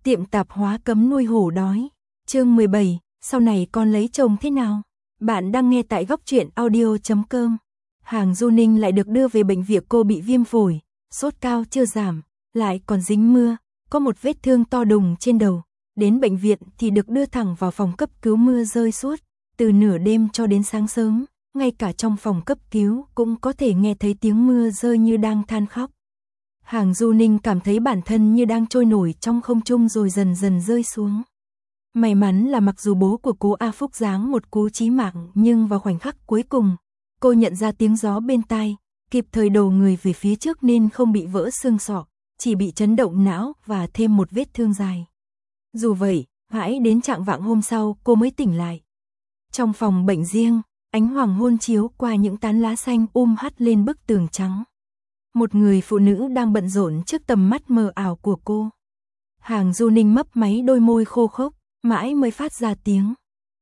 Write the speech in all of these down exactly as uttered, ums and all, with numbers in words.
Tiệm tạp hóa cấm nuôi hổ đói. Chương mười bảy, sau này con lấy chồng thế nào? Bạn đang nghe tại góc truyện audio chấm com. Hàng Du Ninh lại được đưa về bệnh viện, cô bị viêm phổi, sốt cao chưa giảm, lại còn dính mưa, có một vết thương to đùng trên đầu. Đến bệnh viện thì được đưa thẳng vào phòng cấp cứu, mưa rơi suốt, từ nửa đêm cho đến sáng sớm, ngay cả trong phòng cấp cứu cũng có thể nghe thấy tiếng mưa rơi như đang than khóc. Hàng Du Ninh cảm thấy bản thân như đang trôi nổi trong không trung rồi dần dần rơi xuống. May mắn là mặc dù bố của cô A Phúc giáng một cú chí mạng, nhưng vào khoảnh khắc cuối cùng, cô nhận ra tiếng gió bên tai, kịp thời đổ người về phía trước nên không bị vỡ xương sọ, chỉ bị chấn động não và thêm một vết thương dài. Dù vậy, mãi đến trạng vạng hôm sau cô mới tỉnh lại. Trong phòng bệnh riêng, ánh hoàng hôn chiếu qua những tán lá xanh um hắt lên bức tường trắng. Một người phụ nữ đang bận rộn trước tầm mắt mờ ảo của cô. Hàng Du Ninh mấp máy đôi môi khô khốc, mãi mới phát ra tiếng.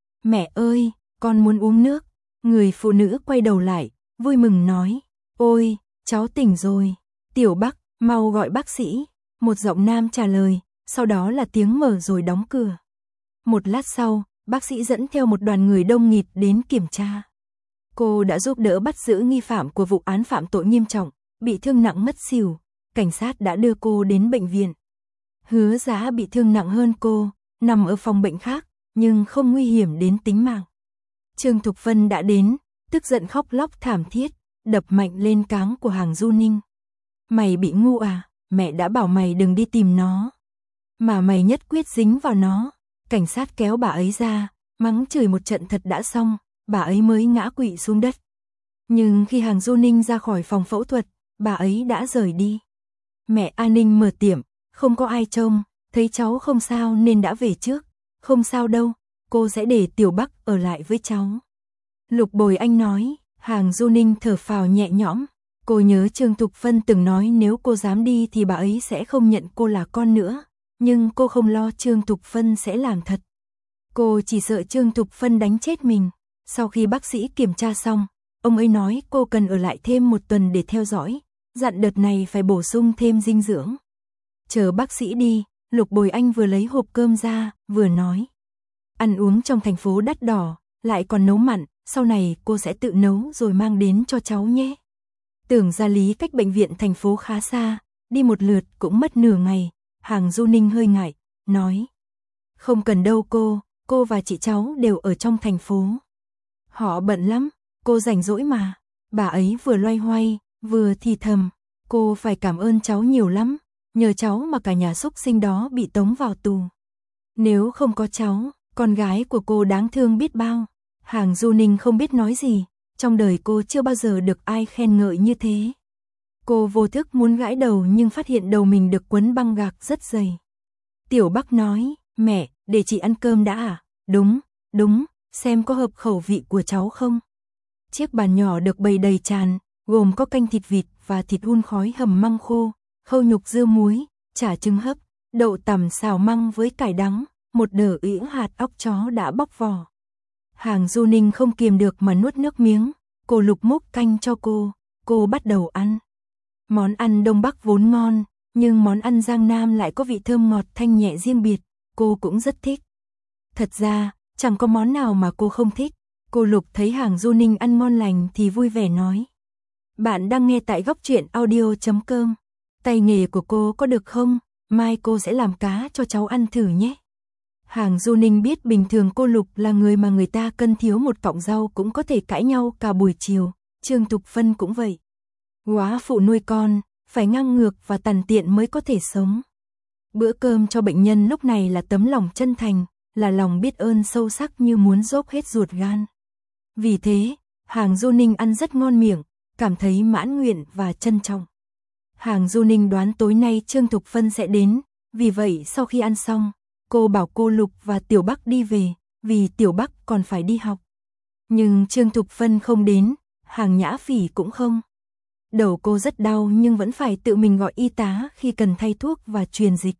Mẹ ơi, con muốn uống nước. Người phụ nữ quay đầu lại, vui mừng nói. Ôi, cháu tỉnh rồi. Tiểu Bắc, mau gọi bác sĩ. Một giọng nam trả lời, sau đó là tiếng mở rồi đóng cửa. Một lát sau, bác sĩ dẫn theo một đoàn người đông nghịt đến kiểm tra. Cô đã giúp đỡ bắt giữ nghi phạm của vụ án phạm tội nghiêm trọng, bị thương nặng ngất xỉu. Cảnh sát đã đưa cô đến bệnh viện. Hứa Giá bị thương nặng hơn cô, nằm ở phòng bệnh khác, nhưng không nguy hiểm đến tính mạng. Trương Thục Vân đã đến, tức giận khóc lóc thảm thiết, đập mạnh lên cáng của Hàng Du Ninh. Mày bị ngu à, mẹ đã bảo mày đừng đi tìm nó. Mà mày nhất quyết dính vào nó. Cảnh sát kéo bà ấy ra, mắng chửi một trận thật đã xong, bà ấy mới ngã quỵ xuống đất. Nhưng khi Hàng Du Ninh ra khỏi phòng phẫu thuật, bà ấy đã rời đi. Mẹ An Ninh mở tiệm, không có ai trông, thấy cháu không sao nên đã về trước. Không sao đâu, cô sẽ để Tiểu Bắc ở lại với cháu. Lục Bồi Anh nói. Hàng Du Ninh thở phào nhẹ nhõm. Cô nhớ Trương Thục Vân từng nói nếu cô dám đi thì bà ấy sẽ không nhận cô là con nữa. Nhưng cô không lo Trương Thục Vân sẽ làm thật. Cô chỉ sợ Trương Thục Vân đánh chết mình. Sau khi bác sĩ kiểm tra xong, ông ấy nói cô cần ở lại thêm một tuần để theo dõi, dặn đợt này phải bổ sung thêm dinh dưỡng. Chờ bác sĩ đi, Lục Bồi Anh vừa lấy hộp cơm ra, vừa nói. Ăn uống trong thành phố đắt đỏ, lại còn nấu mặn, sau này cô sẽ tự nấu rồi mang đến cho cháu nhé. Tưởng Gia Lý cách bệnh viện thành phố khá xa, đi một lượt cũng mất nửa ngày. Hàng Du Ninh hơi ngại, nói. Không cần đâu cô, cô và chị cháu đều ở trong thành phố. Họ bận lắm, cô rảnh rỗi mà. Bà ấy vừa loay hoay, vừa thì thầm. Cô phải cảm ơn cháu nhiều lắm, nhờ cháu mà cả nhà xúc sinh đó bị tống vào tù. Nếu không có cháu, con gái của cô đáng thương biết bao. Hàng Du Ninh không biết nói gì, trong đời cô chưa bao giờ được ai khen ngợi như thế. Cô vô thức muốn gãi đầu nhưng phát hiện đầu mình được quấn băng gạc rất dày. Tiểu Bắc nói, mẹ, để chị ăn cơm đã à? Đúng, đúng, xem có hợp khẩu vị của cháu không? Chiếc bàn nhỏ được bày đầy tràn, gồm có canh thịt vịt và thịt hun khói hầm măng khô, khâu nhục dưa muối, chả trứng hấp, đậu tằm xào măng với cải đắng, một đỡ ỉa hạt óc chó đã bóc vỏ. Hàng Du Ninh không kiềm được mà nuốt nước miếng, cô lục múc canh cho cô, cô bắt đầu ăn. Món ăn Đông Bắc vốn ngon, nhưng món ăn Giang Nam lại có vị thơm ngọt thanh nhẹ riêng biệt, cô cũng rất thích. Thật ra, chẳng có món nào mà cô không thích. Cô Lục thấy Hàng Du Ninh ăn ngon lành thì vui vẻ nói. Bạn đang nghe tại góc truyện audio chấm com. Tay nghề của cô có được không? Mai cô sẽ làm cá cho cháu ăn thử nhé. Hàng Du Ninh biết bình thường cô Lục là người mà người ta cân thiếu một cọng rau cũng có thể cãi nhau cả buổi chiều. Trương Thục Vân cũng vậy. Góa phụ nuôi con, phải ngang ngược và tàn tiện mới có thể sống. Bữa cơm cho bệnh nhân lúc này là tấm lòng chân thành, là lòng biết ơn sâu sắc như muốn dốc hết ruột gan. Vì thế, Hàng Du Ninh ăn rất ngon miệng, cảm thấy mãn nguyện và trân trọng. Hàng Du Ninh đoán tối nay Trương Thục Vân sẽ đến, vì vậy sau khi ăn xong, cô bảo cô Lục và Tiểu Bắc đi về, vì Tiểu Bắc còn phải đi học. Nhưng Trương Thục Vân không đến, Hàng Nhã Phỉ cũng không. Đầu cô rất đau nhưng vẫn phải tự mình gọi y tá khi cần thay thuốc và truyền dịch.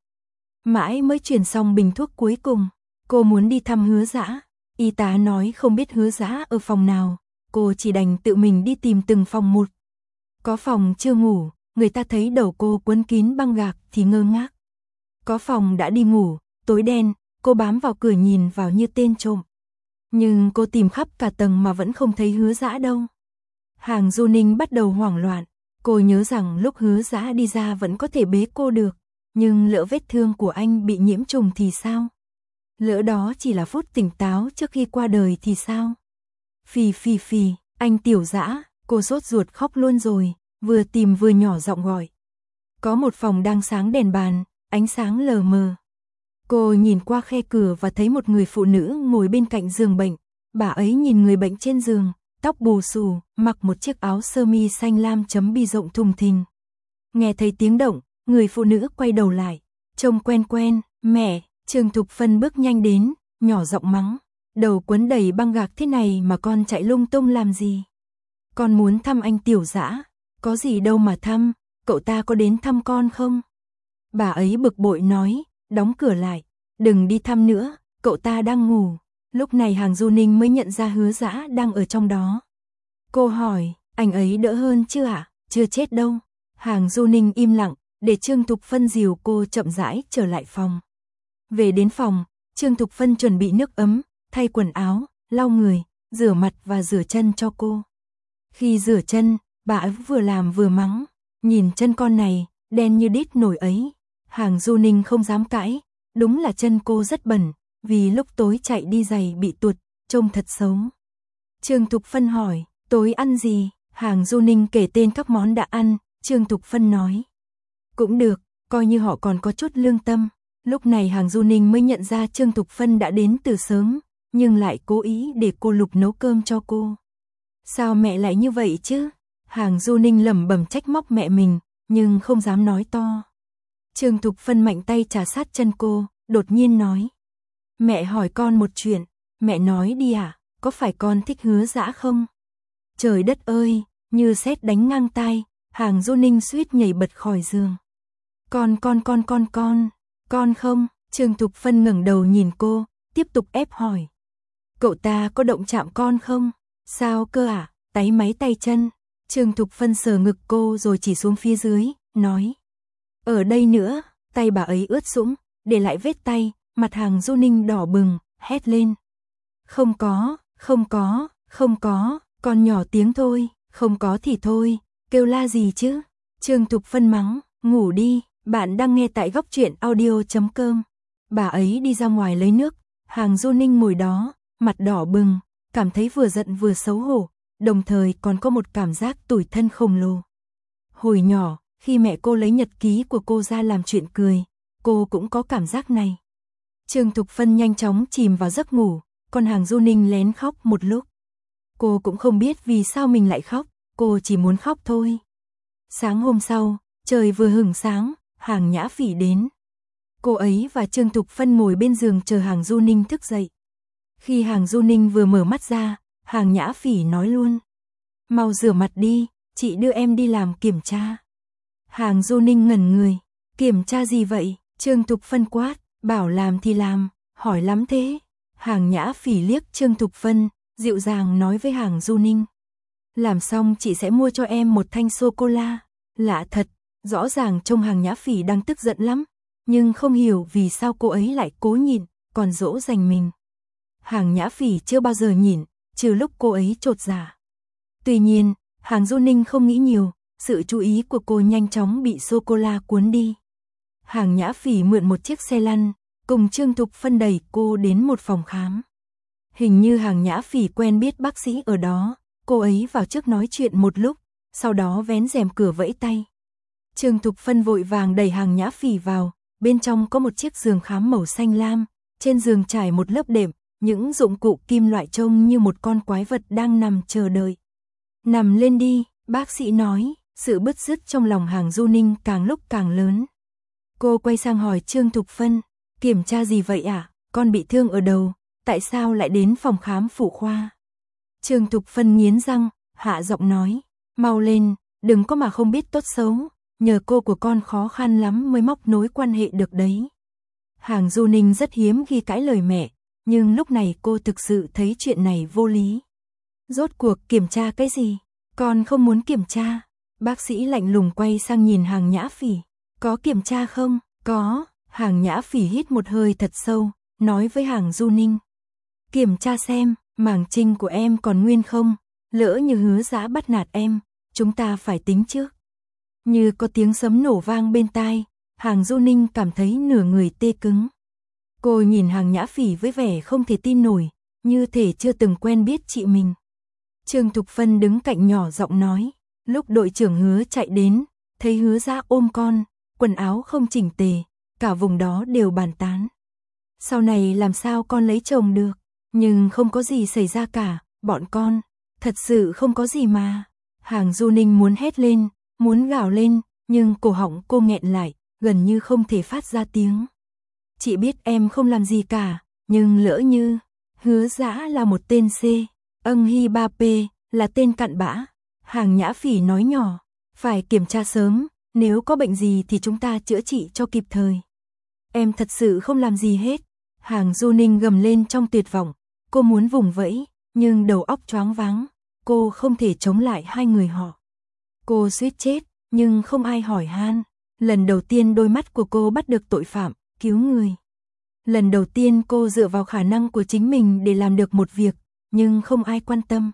Mãi mới truyền xong bình thuốc cuối cùng, cô muốn đi thăm Hứa Dã. Y tá nói không biết Hứa Dã ở phòng nào, cô chỉ đành tự mình đi tìm từng phòng một. Có phòng chưa ngủ, người ta thấy đầu cô quấn kín băng gạc thì ngơ ngác. Có phòng đã đi ngủ, tối đen, cô bám vào cửa nhìn vào như tên trộm. Nhưng cô tìm khắp cả tầng mà vẫn không thấy Hứa Dã đâu. Hàng Du Ninh bắt đầu hoảng loạn, cô nhớ rằng lúc Hứa Dã đi ra vẫn có thể bế cô được, nhưng lỡ vết thương của anh bị nhiễm trùng thì sao? Lỡ đó chỉ là phút tỉnh táo trước khi qua đời thì sao? Phì phì phì, anh Tiểu Dã, cô sốt ruột khóc luôn rồi, vừa tìm vừa nhỏ giọng gọi. Có một phòng đang sáng đèn bàn, ánh sáng lờ mờ. Cô nhìn qua khe cửa và thấy một người phụ nữ ngồi bên cạnh giường bệnh. Bà ấy nhìn người bệnh trên giường, tóc bù xù, mặc một chiếc áo sơ mi xanh lam chấm bi rộng thùng thình. Nghe thấy tiếng động, người phụ nữ quay đầu lại, trông quen quen, mẹ. Trương Thục Phân bước nhanh đến, nhỏ giọng mắng, đầu quấn đầy băng gạc thế này mà con chạy lung tung làm gì? Con muốn thăm anh Tiểu Dã, có gì đâu mà thăm, cậu ta có đến thăm con không? Bà ấy bực bội nói, đóng cửa lại, đừng đi thăm nữa, cậu ta đang ngủ. Lúc này Hàng Du Ninh mới nhận ra Hứa Dã đang ở trong đó. Cô hỏi, anh ấy đỡ hơn chưa ạ? À? Chưa chết đâu. Hàng Du Ninh im lặng, để Trương Thục Phân dìu cô chậm rãi trở lại phòng. Về đến phòng, Trương Thục Phân chuẩn bị nước ấm, thay quần áo, lau người, rửa mặt và rửa chân cho cô. Khi rửa chân, bà ấy vừa làm vừa mắng, nhìn chân con này, đen như đít nổi ấy. Hàng Du Ninh không dám cãi, đúng là chân cô rất bẩn, vì lúc tối chạy đi giày bị tuột, trông thật xấu. Trương Thục Phân hỏi, tối ăn gì? Hàng Du Ninh kể tên các món đã ăn, Trương Thục Phân nói. Cũng được, coi như họ còn có chút lương tâm. Lúc này Hàng Du Ninh mới nhận ra Trương Thục Phân đã đến từ sớm, nhưng lại cố ý để cô Lục nấu cơm cho cô. Sao mẹ lại như vậy chứ? Hàng Du Ninh lẩm bẩm trách móc mẹ mình, nhưng không dám nói to. Trương Thục Phân mạnh tay trà sát chân cô, đột nhiên nói. Mẹ hỏi con một chuyện, mẹ nói đi ạ, à, có phải con thích Hứa Dã không? Trời đất ơi, như sét đánh ngang tai, Hàng Du Ninh suýt nhảy bật khỏi giường. Con con con con con, con không? Trương Thục Phân ngẩng đầu nhìn cô, tiếp tục ép hỏi. Cậu ta có động chạm con không? Sao cơ à? Táy máy tay chân. Trương Thục Phân sờ ngực cô rồi chỉ xuống phía dưới, nói. Ở đây nữa, tay bà ấy ướt sũng, để lại vết tay, mặt Hàng Du Ninh đỏ bừng, hét lên. Không có, không có, không có, con nhỏ tiếng thôi, không có thì thôi, kêu la gì chứ? Trương Thục Phân mắng, ngủ đi, bạn đang nghe tại góc truyện audio chấm com. Bà ấy đi ra ngoài lấy nước, Hàng Du Ninh ngồi đó, mặt đỏ bừng, cảm thấy vừa giận vừa xấu hổ, đồng thời còn có một cảm giác tủi thân khổng lồ. Hồi nhỏ, khi mẹ cô lấy nhật ký của cô ra làm chuyện cười, cô cũng có cảm giác này. Trương Thục Phân nhanh chóng chìm vào giấc ngủ, còn Hàng Du Ninh lén khóc một lúc. Cô cũng không biết vì sao mình lại khóc, cô chỉ muốn khóc thôi. Sáng hôm sau, trời vừa hửng sáng, Hàng Nhã Phỉ đến. Cô ấy và Trương Thục Phân ngồi bên giường chờ Hàng Du Ninh thức dậy. Khi Hàng Du Ninh vừa mở mắt ra, Hàng Nhã Phỉ nói luôn. Mau rửa mặt đi, chị đưa em đi làm kiểm tra. Hàng Du Ninh ngẩn người, kiểm tra gì vậy? Trương Thục Phân quát, bảo làm thì làm, hỏi lắm thế. Hàng Nhã Phỉ liếc Trương Thục Phân, dịu dàng nói với Hàng Du Ninh. Làm xong chị sẽ mua cho em một thanh sô-cô-la. Lạ thật, rõ ràng trông Hàng Nhã Phỉ đang tức giận lắm, nhưng không hiểu vì sao cô ấy lại cố nhịn, còn dỗ dành mình. Hàng Nhã Phỉ chưa bao giờ nhịn, trừ lúc cô ấy chột dạ. Tuy nhiên, Hàng Du Ninh không nghĩ nhiều, sự chú ý của cô nhanh chóng bị sô-cô-la cuốn đi. Hàng Nhã Phỉ mượn một chiếc xe lăn, cùng Trương Thục Phân đẩy cô đến một phòng khám. Hình như Hàng Nhã Phỉ quen biết bác sĩ ở đó, cô ấy vào trước nói chuyện một lúc, sau đó vén rèm cửa vẫy tay. Trương Thục Phân vội vàng đẩy Hàng Nhã Phỉ vào, bên trong có một chiếc giường khám màu xanh lam, trên giường trải một lớp đệm, những dụng cụ kim loại trông như một con quái vật đang nằm chờ đợi. Nằm lên đi, bác sĩ nói, sự bứt rứt trong lòng Hàng Du Ninh càng lúc càng lớn. Cô quay sang hỏi Trương Thục Phân, kiểm tra gì vậy ạ? À? Con bị thương ở đầu, tại sao lại đến phòng khám phụ khoa? Trương Thục Phân nghiến răng, hạ giọng nói, mau lên, đừng có mà không biết tốt xấu, nhờ cô của con khó khăn lắm mới móc nối quan hệ được đấy. Hàng Du Ninh rất hiếm khi cãi lời mẹ, nhưng lúc này cô thực sự thấy chuyện này vô lý. Rốt cuộc kiểm tra cái gì? Con không muốn kiểm tra. Bác sĩ lạnh lùng quay sang nhìn Hàng Nhã Phỉ. Có kiểm tra không? Có. Hàng Nhã Phỉ hít một hơi thật sâu, nói với Hàng Du Ninh. Kiểm tra xem, màng trinh của em còn nguyên không, lỡ như Hứa Dã bắt nạt em, chúng ta phải tính trước. Như có tiếng sấm nổ vang bên tai, Hàng Du Ninh cảm thấy nửa người tê cứng. Cô nhìn Hàng Nhã Phỉ với vẻ không thể tin nổi, như thể chưa từng quen biết chị mình. Trương Thục Phân đứng cạnh nhỏ giọng nói, lúc đội trưởng Hứa chạy đến, thấy Hứa Dã ôm con, quần áo không chỉnh tề, cả vùng đó đều bàn tán. Sau này làm sao con lấy chồng được, nhưng không có gì xảy ra cả, bọn con, thật sự không có gì mà. Hàng Du Ninh muốn hét lên, muốn gào lên, nhưng cổ họng cô nghẹn lại, gần như không thể phát ra tiếng. Chị biết em không làm gì cả, nhưng lỡ như, Hứa Dã là một tên C, Ân Hy ba P, là tên cặn bã. Hàng Nhã Phỉ nói nhỏ, phải kiểm tra sớm, nếu có bệnh gì thì chúng ta chữa trị cho kịp thời. Em thật sự không làm gì hết. Hàng Du Ninh gầm lên trong tuyệt vọng, cô muốn vùng vẫy, nhưng đầu óc choáng váng, cô không thể chống lại hai người họ. Cô suýt chết, nhưng không ai hỏi han. Lần đầu tiên đôi mắt của cô bắt được tội phạm, cứu người. Lần đầu tiên cô dựa vào khả năng của chính mình để làm được một việc, nhưng không ai quan tâm.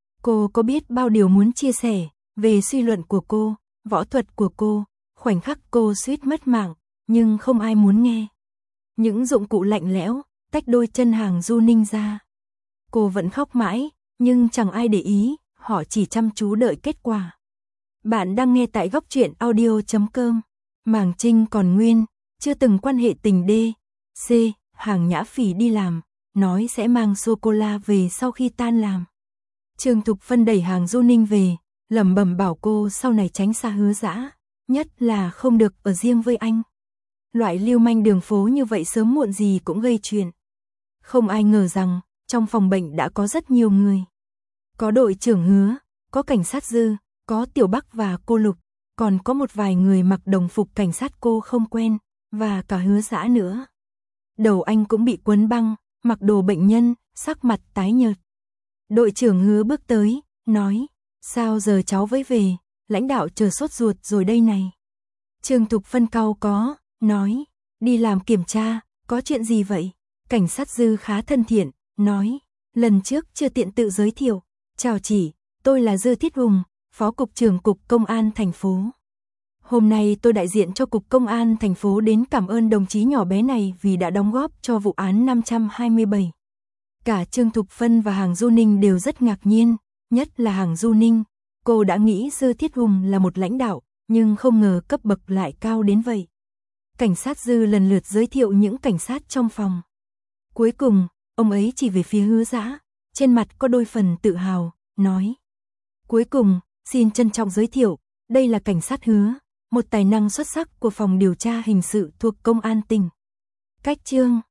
Cô có biết bao điều muốn chia sẻ, về suy luận của cô, võ thuật của cô, khoảnh khắc cô suýt mất mạng, nhưng không ai muốn nghe. Những dụng cụ lạnh lẽo, tách đôi chân Hàng Du Ninh ra. Cô vẫn khóc mãi, nhưng chẳng ai để ý, họ chỉ chăm chú đợi kết quả. Bạn đang nghe tại góc truyện audio chấm com. Màng trinh còn nguyên, chưa từng quan hệ tình D, C, Hàng Nhã Phỉ đi làm, nói sẽ mang sô-cô-la về sau khi tan làm. Trương Thục Phân đẩy Hàng Du Ninh về, lẩm bẩm bảo cô sau này tránh xa Hứa Dã, nhất là không được ở riêng với anh. Loại lưu manh đường phố như vậy sớm muộn gì cũng gây chuyện. Không ai ngờ rằng, trong phòng bệnh đã có rất nhiều người. Có đội trưởng Hứa, có cảnh sát Dư, có Tiểu Bắc và cô Lục, còn có một vài người mặc đồng phục cảnh sát cô không quen, và cả Hứa Dã nữa. Đầu anh cũng bị quấn băng, mặc đồ bệnh nhân, sắc mặt tái nhợt. Đội trưởng Hứa bước tới, nói, sao giờ cháu với về, lãnh đạo chờ sốt ruột rồi đây này. Trương Thục Phân cau có, nói, đi làm kiểm tra, có chuyện gì vậy? Cảnh sát Dư khá thân thiện, nói, lần trước chưa tiện tự giới thiệu, chào chị, tôi là Dư Thiết Hùng, Phó Cục trưởng Cục Công an thành phố. Hôm nay tôi đại diện cho Cục Công an thành phố đến cảm ơn đồng chí nhỏ bé này vì đã đóng góp cho vụ án năm trăm hai mươi bảy. Cả Trương Thục Phân và Hàng Du Ninh đều rất ngạc nhiên, nhất là Hàng Du Ninh, cô đã nghĩ Dư Thiết Hùng là một lãnh đạo, nhưng không ngờ cấp bậc lại cao đến vậy. Cảnh sát Dư lần lượt giới thiệu những cảnh sát trong phòng. Cuối cùng, ông ấy chỉ về phía Hứa Dã, trên mặt có đôi phần tự hào, nói. Cuối cùng, xin trân trọng giới thiệu, đây là cảnh sát Hứa, một tài năng xuất sắc của phòng điều tra hình sự thuộc Công an tỉnh. Cách chương